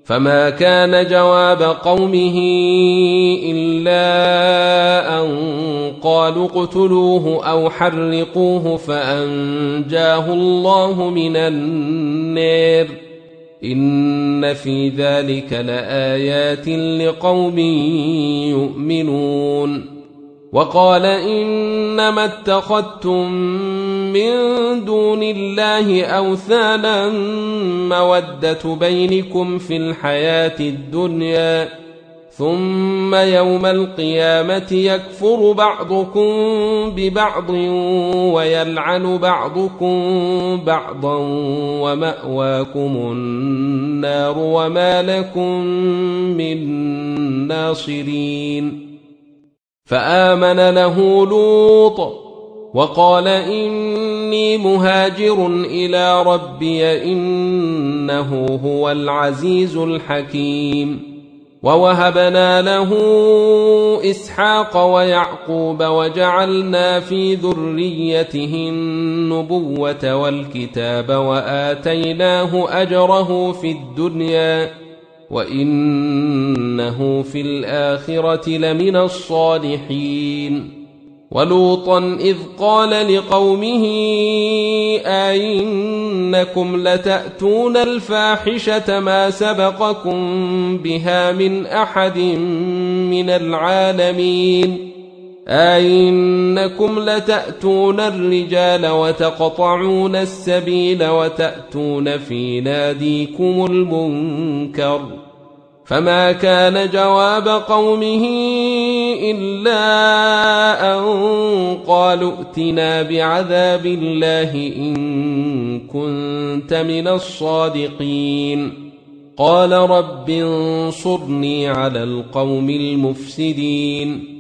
فما كان جواب قومه إلا أن قالوا اقتلوه أو حرقوه فأنجاه الله من النار إن في ذلك لآيات لقوم يؤمنون. وقال إنما اتخذتم من دون الله أوثانا مودة بينكم في الحياة الدنيا ثم يوم القيامة يكفر بعضكم ببعض ويلعن بعضكم بعضا ومأواكم النار وما لكم من ناصرين. فآمن له لوط وقال إني مهاجر إلى ربي إنه هو العزيز الحكيم. ووهبنا له إسحاق ويعقوب وجعلنا في ذريته النبوة والكتاب وآتيناه أجره في الدنيا وإنه في الآخرة لمن الصالحين. ولوطا إذ قال لقومه أئنكم لتأتون الفاحشة ما سبقكم بها من أحد من العالمين أئنكم لتأتون الرجال وتقطعون السبيل وتأتون في ناديكم المنكر. فما كان جواب قومه إلا أن قالوا ائتنا بعذاب الله إن كنت من الصادقين. قال رب انصرني على القوم المفسدين.